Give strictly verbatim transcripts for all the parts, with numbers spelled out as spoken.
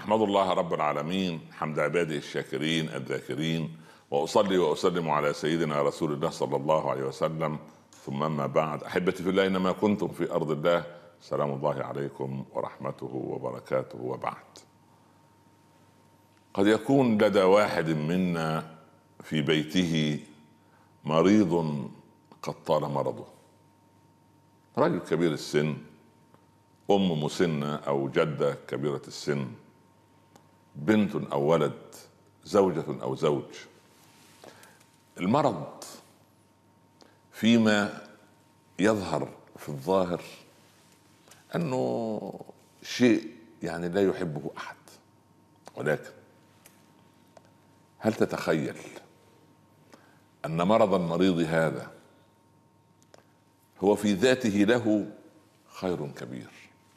أحمد الله رب العالمين حمد عباده الشاكرين الذاكرين، وأصلي وأسلم على سيدنا رسول الله صلى الله عليه وسلم. ثم ما بعد، أحبتي في الله، إنما كنتم في أرض الله، سلام الله عليكم ورحمته وبركاته. وبعد، قد يكون لدى واحد منا في بيته مريض قد طال مرضه، رجل كبير السن، أم مسنة أو جدة كبيرة السن، بنت أو ولد، زوجة أو زوج. المرض فيما يظهر في الظاهر أنه شيء يعني لا يحبه أحد، ولكن هل تتخيل أن مرض المريض هذا هو في ذاته له خير كبير،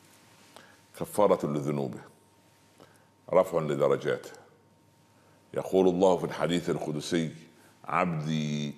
كفارة لذنوبه، رفع لدرجاته. يقول الله في الحديث القدسي: عبدي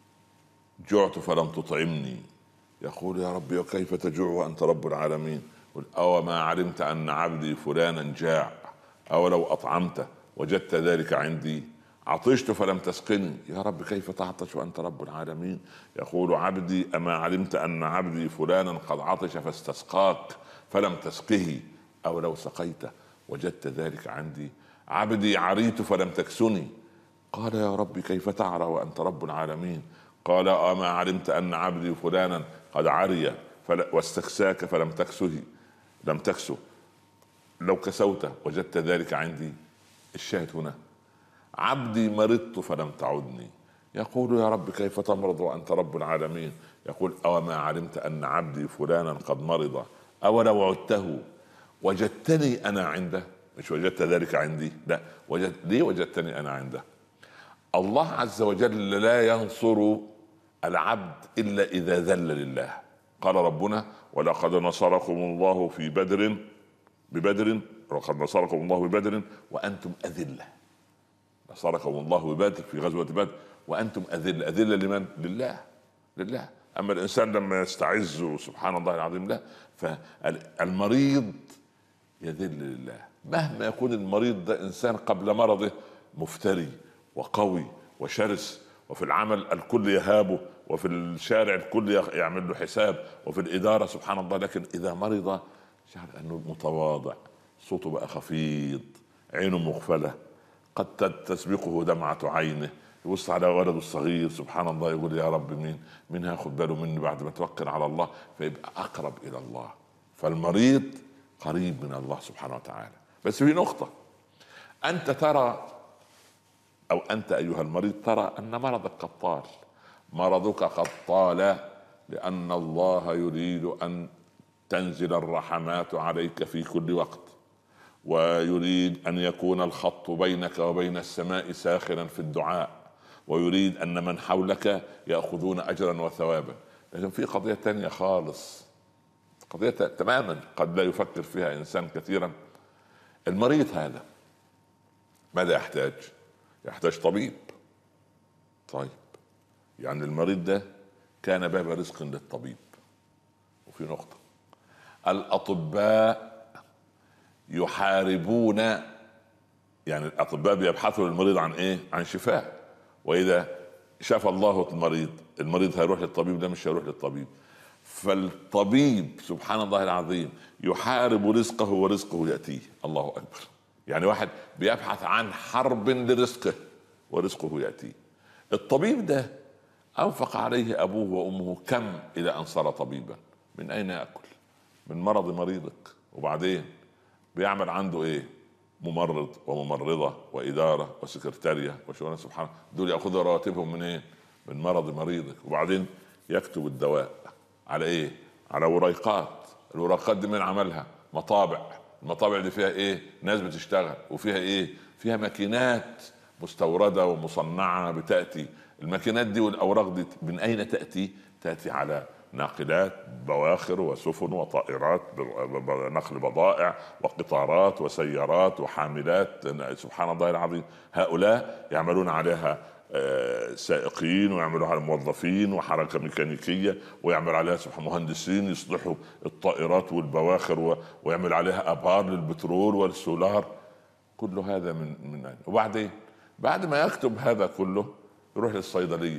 جعت فلم تطعمني. يقول: يا ربي وكيف تجوع وأنت رب العالمين؟ قل: أو ما علمت أن عبدي فلانا جاع، أو لو أطعمته وجدت ذلك عندي؟ عطشت فلم تسقني. يا رب كيف تعطش وأنت رب العالمين؟ يقول عبدي: أما علمت أن عبدي فلانا قد عطش فاستسقاك فلم تسقه، أو لو سقيته وجدت ذلك عندي؟ عبدي عريت فلم تكسني. قال: يا رب كيف تعرى وأنت رب العالمين؟ قال: أما علمت أن عبدي فلانا قد عري واستكساك فلم تكسه لم تكسه، لو كسوته وجدت ذلك عندي؟ الشاهد هنا: عبدي مرضت فلم تعدني. يقول: يا رب كيف تمرض وأنت رب العالمين؟ يقول: أو ما علمت أن عبدي فلانا قد مرض، أو لو عدته وجدتني أنا عنده؟ مش وجدت ذلك عندي، لا، وجد... ليه وجدتني أنا عنده؟ الله عز وجل لا ينصر العبد إلا إذا ذل لله. قال ربنا: ولقد نصركم الله في بدر ببدر ولقد نصركم الله ببدر وأنتم أذلة. نصركم الله ببدر في غزوة بدر وأنتم أذلة. أذلة لمن؟ لله، لله. أما الإنسان لما يستعز سبحان الله العظيم لا، فالمريض يذل لله. مهما يكون المريض ده إنسان قبل مرضه مفتري وقوي وشرس، وفي العمل الكل يهابه، وفي الشارع الكل يعمل له حساب، وفي الإدارة سبحان الله، لكن إذا مرض شعر أنه متواضع، صوته بقى خفيض، عينه مغفلة، قد تسبقه دمعة عينه، يبص على ولده الصغير سبحان الله يقول: يا رب مين مين هاخد باله مني بعد ما توكل على الله؟ فيبقى أقرب إلى الله. فالمريض قريب من الله سبحانه وتعالى. بس في نقطة: أنت ترى، أو أنت أيها المريض ترى أن مرضك قد طال. مرضك قد طال لأن الله يريد أن تنزل الرحمات عليك في كل وقت، ويريد أن يكون الخط بينك وبين السماء ساخنا في الدعاء، ويريد أن من حولك يأخذون أجرا وثوابا. لكن في قضية تانية خالص، قضية تماما قد لا يفكر فيها إنسان كثيرا. المريض هذا ماذا يحتاج؟ يحتاج طبيب. طيب، يعني المريض ده كان باب رزق للطبيب. وفي نقطة: الأطباء يحاربون، يعني الأطباء بيبحثوا للمريض عن إيه؟ عن شفاء. وإذا شفى الله المريض، المريض هيروح للطبيب؟ ده مش هيروح للطبيب. فالطبيب سبحان الله العظيم يحارب رزقه ورزقه يأتيه. الله أكبر. يعني واحد بيبحث عن حرب لرزقه ورزقه يأتيه. الطبيب ده أنفق عليه أبوه وأمه كم إلى أن صار طبيبا. من أين يأكل؟ من مرض مريضك. وبعدين بيعمل عنده إيه؟ ممرض وممرضة وإدارة وسكرتارية وشغلانة. سبحان الله، دول يأخذوا رواتبهم من إيه؟ من مرض مريضك. وبعدين يكتب الدواء على إيه؟ على وريقات. الورقات دي من عملها؟ مطابع. المطابع دي فيها إيه؟ ناس بتشتغل، وفيها إيه؟ فيها ماكينات مستوردة ومصنعة بتأتي. الماكينات دي والأوراق دي من أين تأتي؟ تأتي على ناقلات، بواخر وسفن وطائرات نقل بضائع وقطارات وسيارات وحاملات. سبحان الله العظيم. هؤلاء يعملون عليها سائقين، ويعملوا على موظفين وحركة ميكانيكية، ويعمل عليها سبحان مهندسين يصلحوا الطائرات والبواخر، ويعمل عليها أبار للبترول والسولار. كل هذا من من أين؟ وبعدين بعد ما يكتب هذا كله يروح للصيدلية.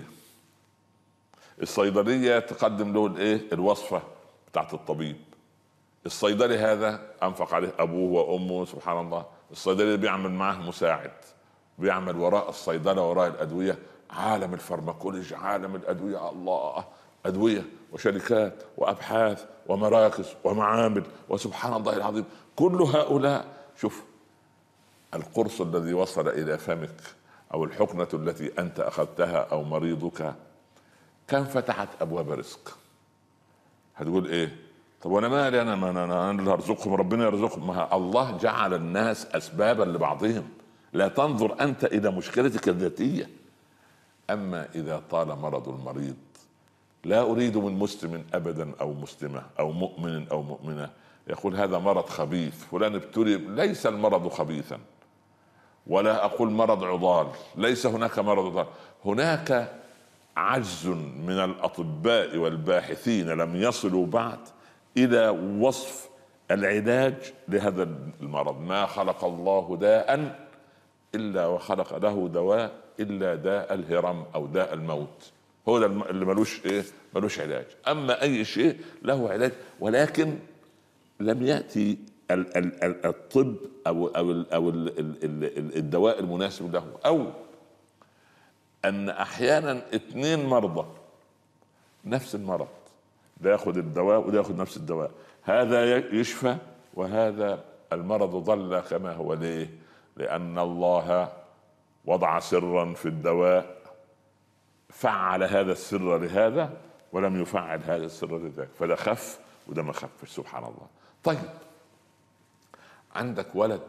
الصيدلية تقدم له الايه الوصفة بتاعت الطبيب. الصيدلي هذا انفق عليه ابوه وامه، سبحان الله. الصيدلي بيعمل معه مساعد، بيعمل وراء الصيدلة وراء الأدوية عالم الفارماكولوجي، عالم الأدوية، الله، أدوية وشركات وأبحاث ومراكز ومعامل، وسبحان الله العظيم. كل هؤلاء، شوف القرص الذي وصل إلى فمك أو الحقنة التي أنت أخذتها أو مريضك كم فتحت أبواب رزق. هتقول إيه؟ طب وانا مالي، انا ما انا, أنا اللي هرزقهم، ربنا يرزقهم. ما الله جعل الناس اسبابا لبعضهم، لا تنظر انت الى مشكلتك الذاتيه. اما اذا طال مرض المريض، لا اريد من مسلم ابدا او مسلمه او مؤمن او مؤمنه يقول هذا مرض خبيث، فلان ابتلي. ليس المرض خبيثا، ولا اقول مرض عضال، ليس هناك مرض عضال. هناك عجز من الاطباء والباحثين لم يصلوا بعد إلى وصف العلاج لهذا المرض. ما خلق الله داء إلا وخلق له دواء، إلا داء الهرم أو داء الموت، هو ده اللي ملوش إيه ملوش علاج. أما أي شيء له علاج، ولكن لم يأتي ال- ال- ال- الطب أو أو ال- أو ال- ال- ال- الدواء المناسب له. أو أن أحيانا اثنين مرضى نفس المرض، ده ياخذ الدواء وده ياخذ نفس الدواء، هذا يشفى وهذا المرض ظل كما هو. ليه؟ لأن الله وضع سرا في الدواء، فعل هذا السر لهذا ولم يفعل هذا السر لذاك، فده خف وده ما خفش، سبحان الله. طيب عندك ولد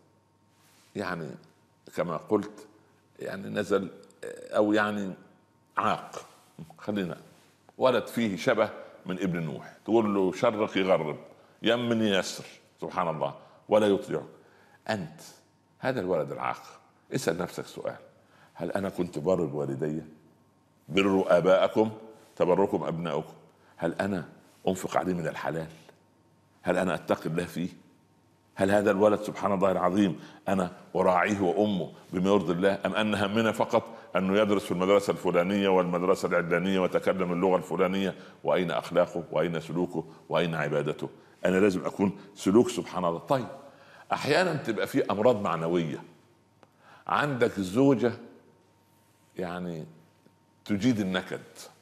يعني كما قلت يعني نزل او يعني عاق، خلينا ولد فيه شبه من ابن نوح، تقول له شرق يغرب، يمن يسر، سبحان الله، ولا يطيعك. أنت هذا الولد العاق، اسأل نفسك سؤال: هل أنا كنت بر بوالدي؟ بروا آباءكم تبركم أبناؤكم. هل أنا أنفق عليه من الحلال؟ هل أنا أتقي الله فيه؟ هل هذا الولد سبحان الله العظيم أنا أراعيه وأمه بما يرضي الله، أم أن همنا فقط أنه يدرس في المدرسة الفلانية والمدرسة العلانية وتكلم اللغة الفلانية؟ وأين أخلاقه؟ وأين سلوكه؟ وأين عبادته؟ أنا لازم أكون سلوك، سبحان الله. طيب أحيانا تبقى في أمراض معنوية، عندك زوجة يعني تجيد النكد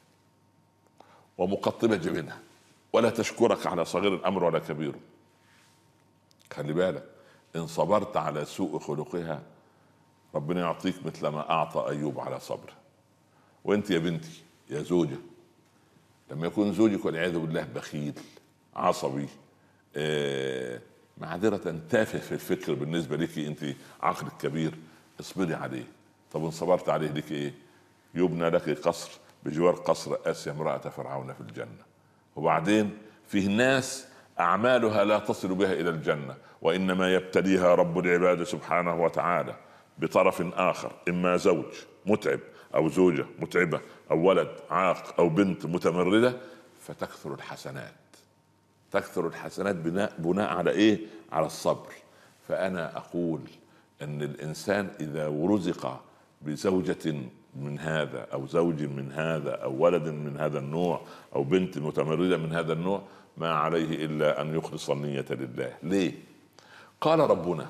ومقطبة جبينها ولا تشكرك على صغير الأمر ولا كبيره. خلي بالك، إن صبرت على سوء خلقها ربنا يعطيك مثل ما أعطى أيوب على صبره. وأنت يا بنتي يا زوجة، لما يكون زوجك والعياذ بالله بخيل عصبي آه معذرة تافه في الفكر بالنسبة لك، أنت عقلك كبير، اصبري عليه. طب إن صبرت عليه لك إيه؟ يبنى لك قصر بجوار قصر آسيا امرأة فرعون في الجنة. وبعدين فيه ناس أعمالها لا تصل بها إلى الجنة، وإنما يبتليها رب العباد سبحانه وتعالى بطرف آخر، إما زوج متعب أو زوجة متعبة أو ولد عاق أو بنت متمردة، فتكثر الحسنات. تكثر الحسنات بناء, بناء على إيه؟ على الصبر. فأنا أقول أن الإنسان إذا رزق بزوجة من هذا أو زوج من هذا أو ولد من هذا النوع أو بنت متمردة من هذا النوع، ما عليه إلا أن يخلص النية لله. ليه؟ قال ربنا: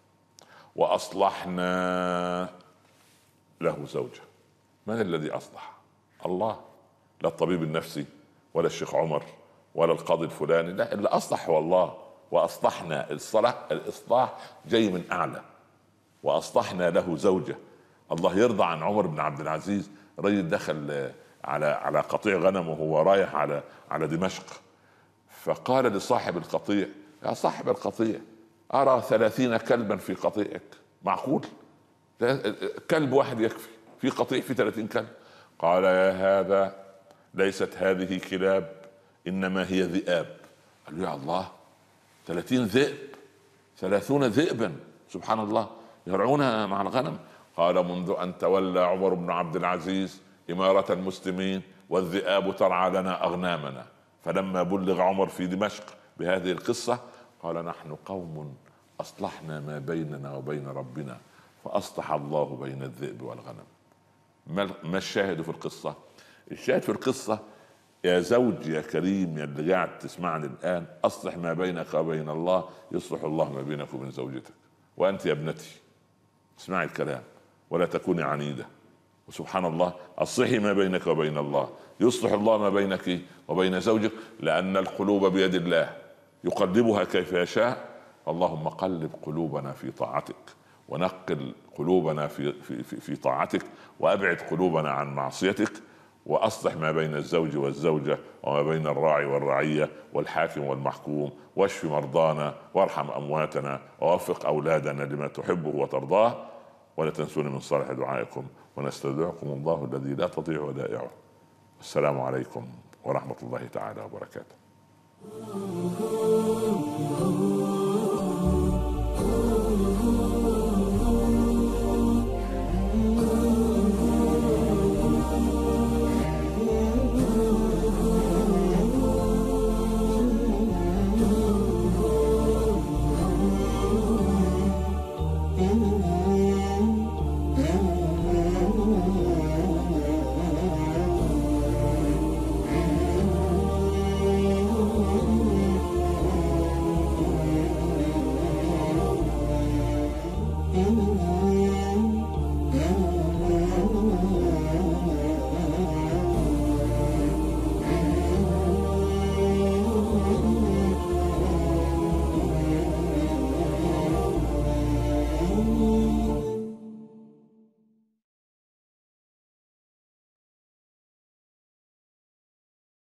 وأصلحنا له زوجة. من الذي أصلح؟ الله، لا الطبيب النفسي ولا الشيخ عمر ولا القاضي الفلاني، لا، اللي أصلح هو الله. وأصلحنا، الصلاح الإصلاح جاي من أعلى. وأصلحنا له زوجة. الله يرضى عن عمر بن عبد العزيز، رجل دخل على على قطيع غنم وهو رايح على على دمشق، فقال لصاحب القطيع: يا صاحب القطيع، أرى ثلاثين كلبا في قطيعك. معقول؟ كلب واحد يكفي في قطيع في ثلاثين كلب؟ قال: يا هذا ليست هذه كلاب، إنما هي ذئاب. قال له: يا الله، ثلاثين ذئب، ثلاثون ذئبا، سبحان الله، يرعون مع الغنم. قال: منذ أن تولى عمر بن عبد العزيز إمارة المسلمين والذئاب ترعى لنا أغنامنا. فلما بلغ عمر في دمشق بهذه القصة قال: نحن قوم أصلحنا ما بيننا وبين ربنا فأصلح الله بين الذئب والغنم. ما الشاهد في القصة؟ الشاهد في القصة يا زوج يا كريم يا اللي قاعد تسمعني الآن، أصلح ما بينك وبين الله يصلح الله ما بينك وبين زوجتك. وأنت يا ابنتي اسمعي الكلام ولا تكوني عنيدة، وسبحان الله أصلحي ما بينك وبين الله يصلح الله ما بينك وبين زوجك، لأن القلوب بيد الله يقلبها كيف يشاء. اللهم قلب قلوبنا في طاعتك، ونقل قلوبنا في, في, في, في طاعتك، وأبعد قلوبنا عن معصيتك، وأصلح ما بين الزوج والزوجة وما بين الراعي والرعية والحاكم والمحكوم، واشف مرضانا وارحم أمواتنا ووفق أولادنا لما تحبه وترضاه، ولا تنسون من صالح دعائكم، ونستودعكم الله الذي لا تضيع ودائعه. السلام عليكم ورحمة الله تعالى وبركاته.